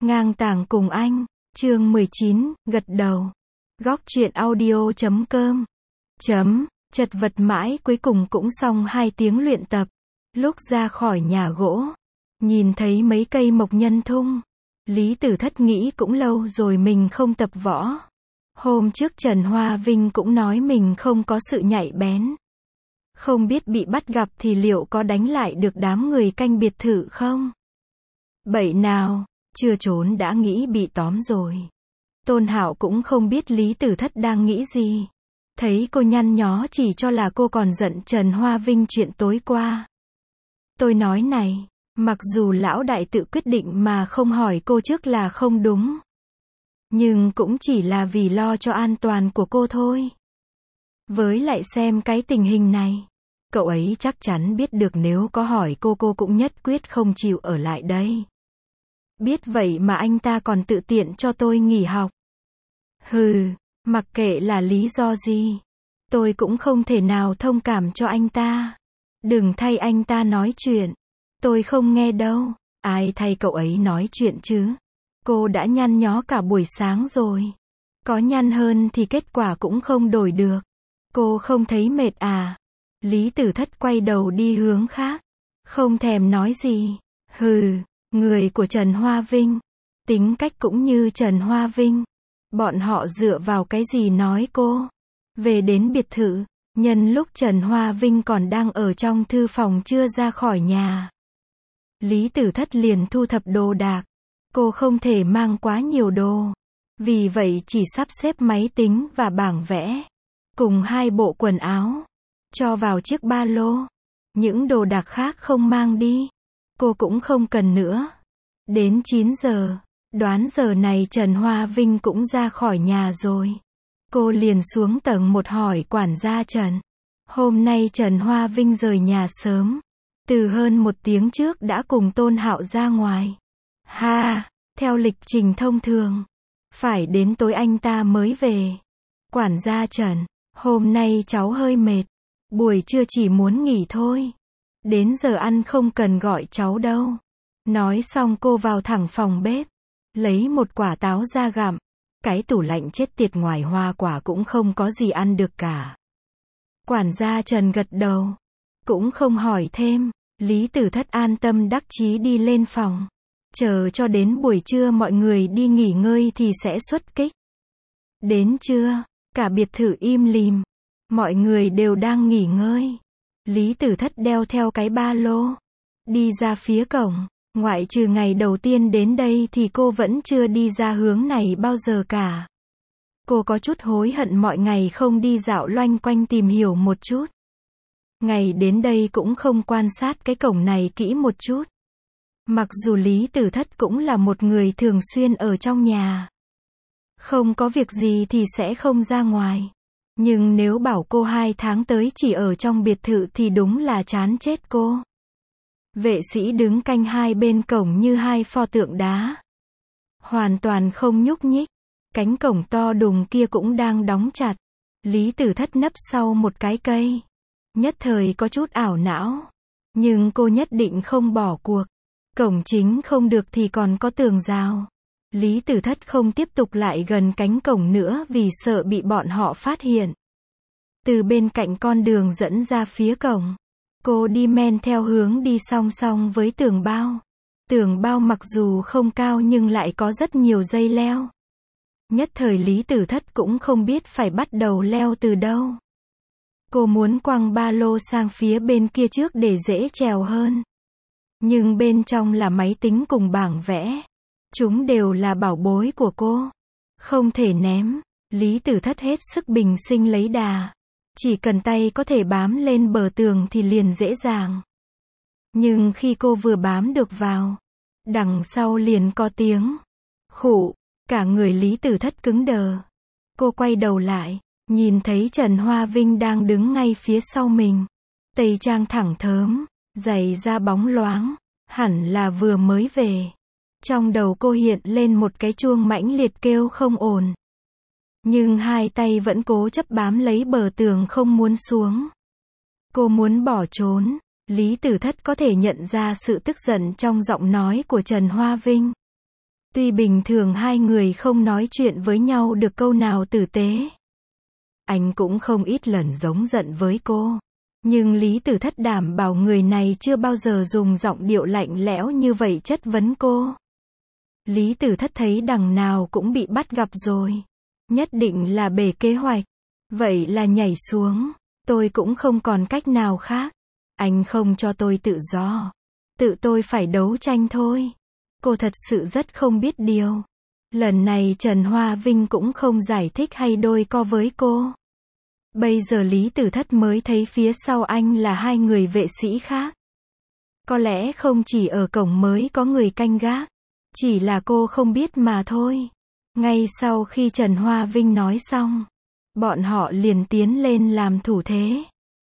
Ngang tàng cùng anh, chương 19, gật đầu. Góc truyện audio.com. Chật vật mãi cuối cùng cũng xong 2 tiếng luyện tập. Lúc ra khỏi nhà gỗ, nhìn thấy mấy cây mộc nhân thung. Lý Tử Thất nghĩ cũng lâu rồi mình không tập võ. Hôm trước Trần Hoa Vinh cũng nói mình không có sự nhạy bén. Không biết bị bắt gặp thì liệu có đánh lại được đám người canh biệt thự không? Bậy nào, chưa trốn đã nghĩ bị tóm rồi. Tôn Hạo cũng không biết Lý Tử Thất đang nghĩ gì. Thấy cô nhăn nhó chỉ cho là cô còn giận Trần Hoa Vinh chuyện tối qua. Tôi nói này, mặc dù lão đại tự quyết định mà không hỏi cô trước là không đúng. Nhưng cũng chỉ là vì lo cho an toàn của cô thôi. Với lại xem cái tình hình này, cậu ấy chắc chắn biết được nếu có hỏi cô cũng nhất quyết không chịu ở lại đây. Biết vậy mà anh ta còn tự tiện cho tôi nghỉ học. Hừ, mặc kệ là lý do gì, tôi cũng không thể nào thông cảm cho anh ta. Đừng thay anh ta nói chuyện. Tôi không nghe đâu. Ai thay cậu ấy nói chuyện chứ? Cô đã nhăn nhó cả buổi sáng rồi. Có nhăn hơn thì kết quả cũng không đổi được. Cô không thấy mệt à? Lý Tử Thất quay đầu đi hướng khác. Không thèm nói gì. Hừ, người của Trần Hoa Vinh. Tính cách cũng như Trần Hoa Vinh. Bọn họ dựa vào cái gì nói cô? Về đến biệt thự, nhân lúc Trần Hoa Vinh còn đang ở trong thư phòng chưa ra khỏi nhà. Lý Tử Thất liền thu thập đồ đạc. Cô không thể mang quá nhiều đồ. Vì vậy chỉ sắp xếp máy tính và bảng vẽ. Cùng 2 bộ quần áo. Cho vào chiếc ba lô. Những đồ đạc khác không mang đi. Cô cũng không cần nữa. Đến 9 giờ. Đoán giờ này Trần Hoa Vinh cũng ra khỏi nhà rồi. Cô liền xuống tầng 1 hỏi quản gia Trần. Hôm nay Trần Hoa Vinh rời nhà sớm. Từ hơn 1 tiếng trước đã cùng Tôn Hạo ra ngoài. Theo lịch trình thông thường. Phải đến tối anh ta mới về. Quản gia Trần, hôm nay cháu hơi mệt. Buổi trưa chỉ muốn nghỉ thôi. Đến giờ ăn không cần gọi cháu đâu. Nói xong cô vào thẳng phòng bếp. Lấy một quả táo ra gặm. Cái tủ lạnh chết tiệt ngoài hoa quả cũng không có gì ăn được cả. Quản gia Trần gật đầu. Cũng không hỏi thêm. Lý Tử Thất an tâm đắc chí đi lên phòng. Chờ cho đến buổi trưa mọi người đi nghỉ ngơi thì sẽ xuất kích. Đến trưa, cả biệt thự im lìm. Mọi người đều đang nghỉ ngơi. Lý Tử Thất đeo theo cái ba lô. Đi ra phía cổng. Ngoại trừ ngày đầu tiên đến đây thì cô vẫn chưa đi ra hướng này bao giờ cả. Cô có chút hối hận mọi ngày không đi dạo loanh quanh tìm hiểu một chút. Ngày đến đây cũng không quan sát cái cổng này kỹ một chút. Mặc dù Lý Tử Thất cũng là một người thường xuyên ở trong nhà. Không có việc gì thì sẽ không ra ngoài. Nhưng nếu bảo cô 2 tháng tới chỉ ở trong biệt thự thì đúng là chán chết cô. Vệ sĩ đứng canh 2 bên cổng như 2 pho tượng đá. Hoàn toàn không nhúc nhích. Cánh cổng to đùng kia cũng đang đóng chặt. Lý Tử Thất nấp sau một cái cây. Nhất thời có chút ảo não. Nhưng cô nhất định không bỏ cuộc. Cổng chính không được thì còn có tường rào. Lý Tử Thất không tiếp tục lại gần cánh cổng nữa vì sợ bị bọn họ phát hiện. Từ bên cạnh con đường dẫn ra phía cổng. Cô đi men theo hướng đi song song với tường bao. Tường bao mặc dù không cao nhưng lại có rất nhiều dây leo. Nhất thời Lý Tử Thất cũng không biết phải bắt đầu leo từ đâu. Cô muốn quăng ba lô sang phía bên kia trước để dễ trèo hơn. Nhưng bên trong là máy tính cùng bảng vẽ. Chúng đều là bảo bối của cô. Không thể ném. Lý Tử Thất hết sức bình sinh lấy đà. Chỉ cần tay có thể bám lên bờ tường thì liền dễ dàng. Nhưng khi cô vừa bám được vào, đằng sau liền có tiếng khụ. Cả người Lý Tử Thất cứng đờ. Cô quay đầu lại, nhìn thấy Trần Hoa Vinh đang đứng ngay phía sau mình. Tây trang thẳng thớm, giày da bóng loáng, hẳn là vừa mới về. Trong đầu cô hiện lên một cái chuông mãnh liệt kêu không ổn. Nhưng 2 tay vẫn cố chấp bám lấy bờ tường không muốn xuống. Cô muốn bỏ trốn. Lý Tử Thất có thể nhận ra sự tức giận trong giọng nói của Trần Hoa Vinh. Tuy bình thường hai người không nói chuyện với nhau được câu nào tử tế. Anh cũng không ít lần giống giận với cô. Nhưng Lý Tử Thất đảm bảo người này chưa bao giờ dùng giọng điệu lạnh lẽo như vậy chất vấn cô. Lý Tử Thất thấy đằng nào cũng bị bắt gặp rồi. Nhất định là bể kế hoạch. Vậy là nhảy xuống. Tôi cũng không còn cách nào khác. Anh không cho tôi tự do. Tự tôi phải đấu tranh thôi. Cô thật sự rất không biết điều. Lần này Trần Hoa Vinh cũng không giải thích hay đôi co với cô. Bây giờ Lý Tử Thất mới thấy phía sau anh là hai người vệ sĩ khác. Có lẽ không chỉ ở cổng mới có người canh gác. Chỉ là cô không biết mà thôi. Ngay sau khi Trần Hoa Vinh nói xong, bọn họ liền tiến lên làm thủ thế.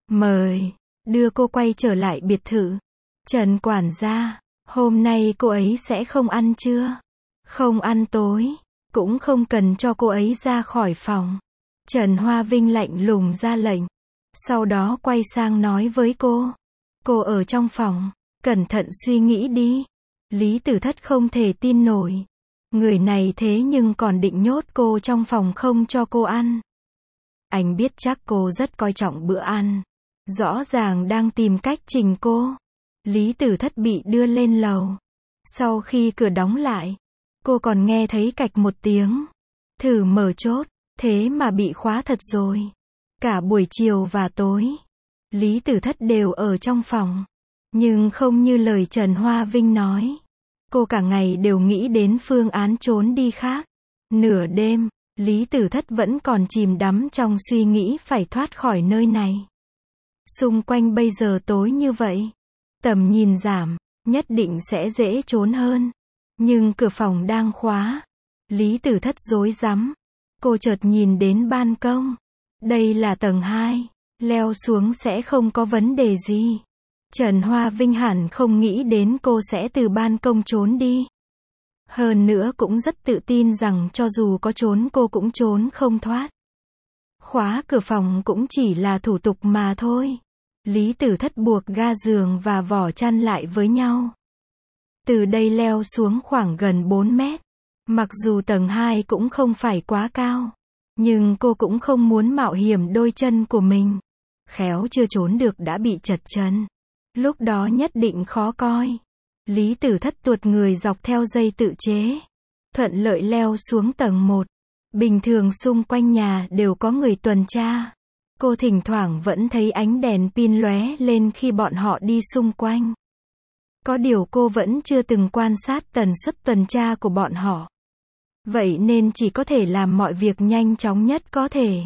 Mời, đưa cô quay trở lại biệt thự. Trần quản gia, hôm nay cô ấy sẽ không ăn trưa, không ăn tối, cũng không cần cho cô ấy ra khỏi phòng. Trần Hoa Vinh lạnh lùng ra lệnh. Sau đó quay sang nói với cô. Cô ở trong phòng, cẩn thận suy nghĩ đi. Lý Tử Thất không thể tin nổi. Người này thế nhưng còn định nhốt cô trong phòng không cho cô ăn. Anh biết chắc cô rất coi trọng bữa ăn. Rõ ràng đang tìm cách trình cô. Lý Tử Thất bị đưa lên lầu. Sau khi cửa đóng lại, cô còn nghe thấy cạch một tiếng. Thử mở chốt, thế mà bị khóa thật rồi. Cả buổi chiều và tối, Lý Tử Thất đều ở trong phòng. Nhưng không như lời Trần Hoa Vinh nói. Cô cả ngày đều nghĩ đến phương án trốn đi khác. Nửa đêm, Lý Tử Thất vẫn còn chìm đắm trong suy nghĩ phải thoát khỏi nơi này. Xung quanh bây giờ tối như vậy. Tầm nhìn giảm, nhất định sẽ dễ trốn hơn. Nhưng cửa phòng đang khóa. Lý Tử Thất rối rắm. Cô chợt nhìn đến ban công. Đây là tầng 2. Leo xuống sẽ không có vấn đề gì. Trần Hoa Vinh hẳn không nghĩ đến cô sẽ từ ban công trốn đi. Hơn nữa cũng rất tự tin rằng cho dù có trốn cô cũng trốn không thoát. Khóa cửa phòng cũng chỉ là thủ tục mà thôi. Lý Tử Thất buộc ga giường và vỏ chăn lại với nhau. Từ đây leo xuống khoảng gần 4 mét. Mặc dù tầng 2 cũng không phải quá cao. Nhưng cô cũng không muốn mạo hiểm đôi chân của mình. Khéo chưa trốn được đã bị trật chân. Lúc đó nhất định khó coi. Lý Tử Thất tuột người dọc theo dây tự chế. Thuận lợi leo xuống tầng 1. Bình thường xung quanh nhà đều có người tuần tra. Cô thỉnh thoảng vẫn thấy ánh đèn pin lóe lên khi bọn họ đi xung quanh. Có điều cô vẫn chưa từng quan sát tần suất tuần tra của bọn họ. Vậy nên chỉ có thể làm mọi việc nhanh chóng nhất có thể.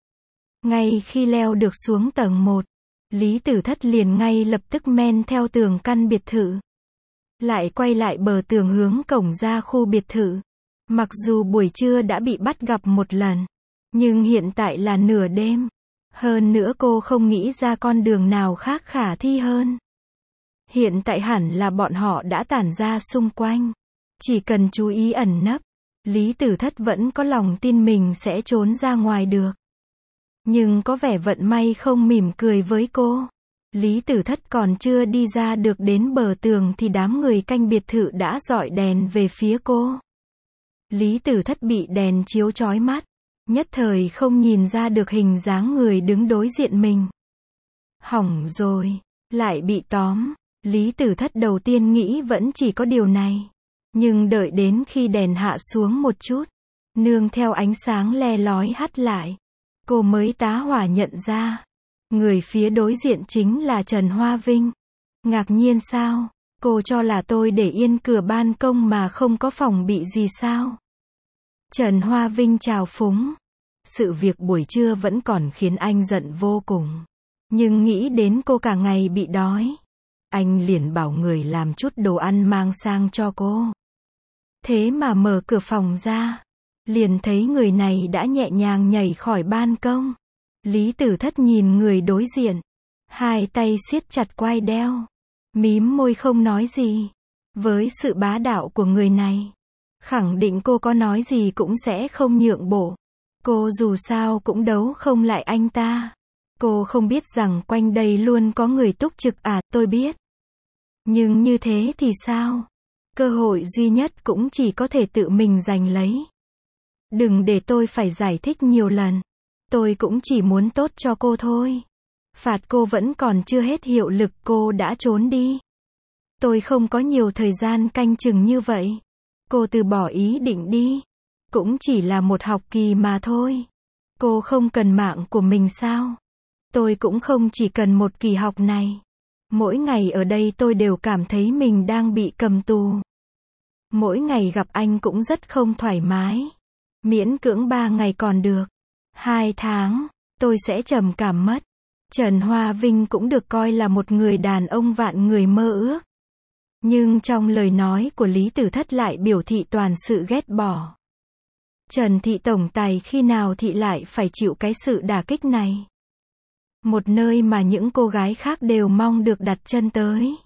Ngay khi leo được xuống tầng 1, Lý Tử Thất liền ngay lập tức men theo tường căn biệt thự. Lại quay lại bờ tường hướng cổng ra khu biệt thự. Mặc dù buổi trưa đã bị bắt gặp một lần, nhưng hiện tại là nửa đêm. Hơn nữa cô không nghĩ ra con đường nào khác khả thi hơn. Hiện tại hẳn là bọn họ đã tản ra xung quanh. Chỉ cần chú ý ẩn nấp, Lý Tử Thất vẫn có lòng tin mình sẽ trốn ra ngoài được. Nhưng có vẻ vận may không mỉm cười với cô. Lý Tử Thất còn chưa đi ra được đến bờ tường thì đám người canh biệt thự đã dọi đèn về phía cô. Lý Tử Thất bị đèn chiếu chói mắt. Nhất thời không nhìn ra được hình dáng người đứng đối diện mình. Hỏng rồi, lại bị tóm. Lý Tử Thất đầu tiên nghĩ vẫn chỉ có điều này. Nhưng đợi đến khi đèn hạ xuống một chút, nương theo ánh sáng le lói hắt lại, cô mới tá hỏa nhận ra. Người phía đối diện chính là Trần Hoa Vinh. Ngạc nhiên sao? Cô cho là tôi để yên cửa ban công mà không có phòng bị gì sao? Trần Hoa Vinh chào phúng. Sự việc buổi trưa vẫn còn khiến anh giận vô cùng. Nhưng nghĩ đến cô cả ngày bị đói, anh liền bảo người làm chút đồ ăn mang sang cho cô. Thế mà mở cửa phòng ra, liền thấy người này đã nhẹ nhàng nhảy khỏi ban công. Lý Tử Thất nhìn người đối diện, hai tay siết chặt quai đeo, mím môi không nói gì. Với sự bá đạo của người này, khẳng định cô có nói gì cũng sẽ không nhượng bộ. Cô dù sao cũng đấu không lại anh ta. Cô không biết rằng quanh đây luôn có người túc trực à, tôi biết. Nhưng như thế thì sao? Cơ hội duy nhất cũng chỉ có thể tự mình giành lấy. Đừng để tôi phải giải thích nhiều lần. Tôi cũng chỉ muốn tốt cho cô thôi. Phạt cô vẫn còn chưa hết hiệu lực, cô đã trốn đi. Tôi không có nhiều thời gian canh chừng như vậy. Cô từ bỏ ý định đi. Cũng chỉ là một học kỳ mà thôi. Cô không cần mạng của mình sao? Tôi cũng không chỉ cần một kỳ học này. Mỗi ngày ở đây tôi đều cảm thấy mình đang bị cầm tù. Mỗi ngày gặp anh cũng rất không thoải mái. Miễn cưỡng 3 ngày còn được. 2 tháng, tôi sẽ trầm cảm mất. Trần Hoa Vinh cũng được coi là một người đàn ông vạn người mơ ước. Nhưng trong lời nói của Lý Tử Thất lại biểu thị toàn sự ghét bỏ. Trần thị tổng tài khi nào thị lại phải chịu cái sự đả kích này? Một nơi mà những cô gái khác đều mong được đặt chân tới.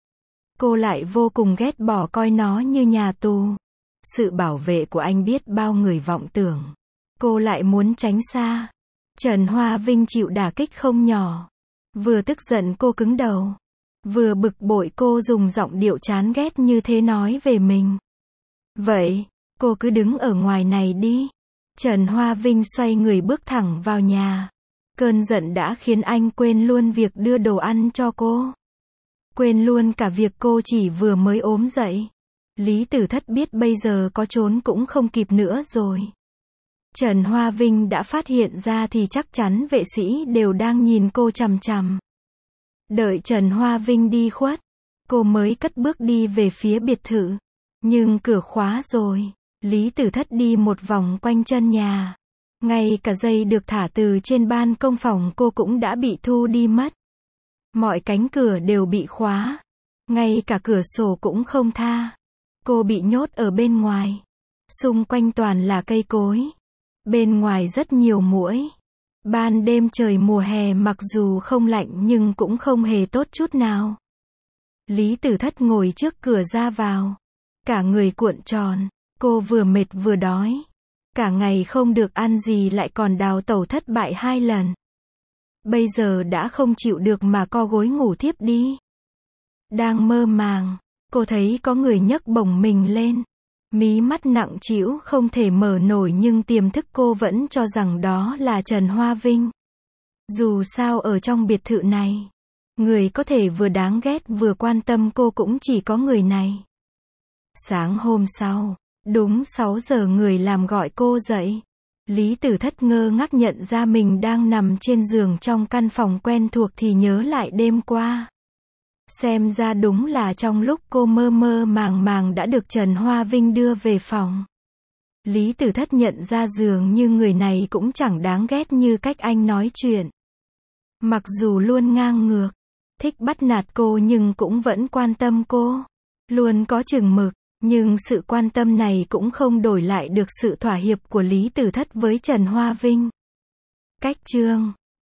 Cô lại vô cùng ghét bỏ coi nó như nhà tù. Sự bảo vệ của anh biết bao người vọng tưởng. Cô lại muốn tránh xa. Trần Hoa Vinh chịu đả kích không nhỏ. Vừa tức giận cô cứng đầu. Vừa bực bội cô dùng giọng điệu chán ghét như thế nói về mình. Vậy, cô cứ đứng ở ngoài này đi. Trần Hoa Vinh xoay người bước thẳng vào nhà. Cơn giận đã khiến anh quên luôn việc đưa đồ ăn cho cô. Quên luôn cả việc cô chỉ vừa mới ốm dậy. Lý Tử Thất biết bây giờ có trốn cũng không kịp nữa rồi. Trần Hoa Vinh đã phát hiện ra thì chắc chắn vệ sĩ đều đang nhìn cô chằm chằm. Đợi Trần Hoa Vinh đi khuất, cô mới cất bước đi về phía biệt thự. Nhưng cửa khóa rồi. Lý Tử Thất đi một vòng quanh chân nhà. Ngay cả dây được thả từ trên ban công phòng cô cũng đã bị thu đi mất. Mọi cánh cửa đều bị khóa. Ngay cả cửa sổ cũng không tha. Cô bị nhốt ở bên ngoài. Xung quanh toàn là cây cối. Bên ngoài rất nhiều muỗi. Ban đêm trời mùa hè mặc dù không lạnh nhưng cũng không hề tốt chút nào. Lý Tử Thất ngồi trước cửa ra vào. Cả người cuộn tròn. Cô vừa mệt vừa đói. Cả ngày không được ăn gì lại còn đào tẩu thất bại 2 lần. Bây giờ đã không chịu được mà co gối ngủ thiếp đi. Đang mơ màng, cô thấy có người nhấc bổng mình lên. Mí mắt nặng trĩu không thể mở nổi nhưng tiềm thức cô vẫn cho rằng đó là Trần Hoa Vinh. Dù sao ở trong biệt thự này, người có thể vừa đáng ghét vừa quan tâm cô cũng chỉ có người này. Sáng hôm sau, đúng 6 giờ người làm gọi cô dậy. Lý Tử Thất ngơ ngác nhận ra mình đang nằm trên giường trong căn phòng quen thuộc thì nhớ lại đêm qua. Xem ra đúng là trong lúc cô mơ mơ màng màng đã được Trần Hoa Vinh đưa về phòng. Lý Tử Thất nhận ra dường như người này cũng chẳng đáng ghét như cách anh nói chuyện. Mặc dù luôn ngang ngược, thích bắt nạt cô nhưng cũng vẫn quan tâm cô. Luôn có chừng mực, nhưng sự quan tâm này cũng không đổi lại được sự thỏa hiệp của Lý Tử Thất với Trần Hoa Vinh. Cách chương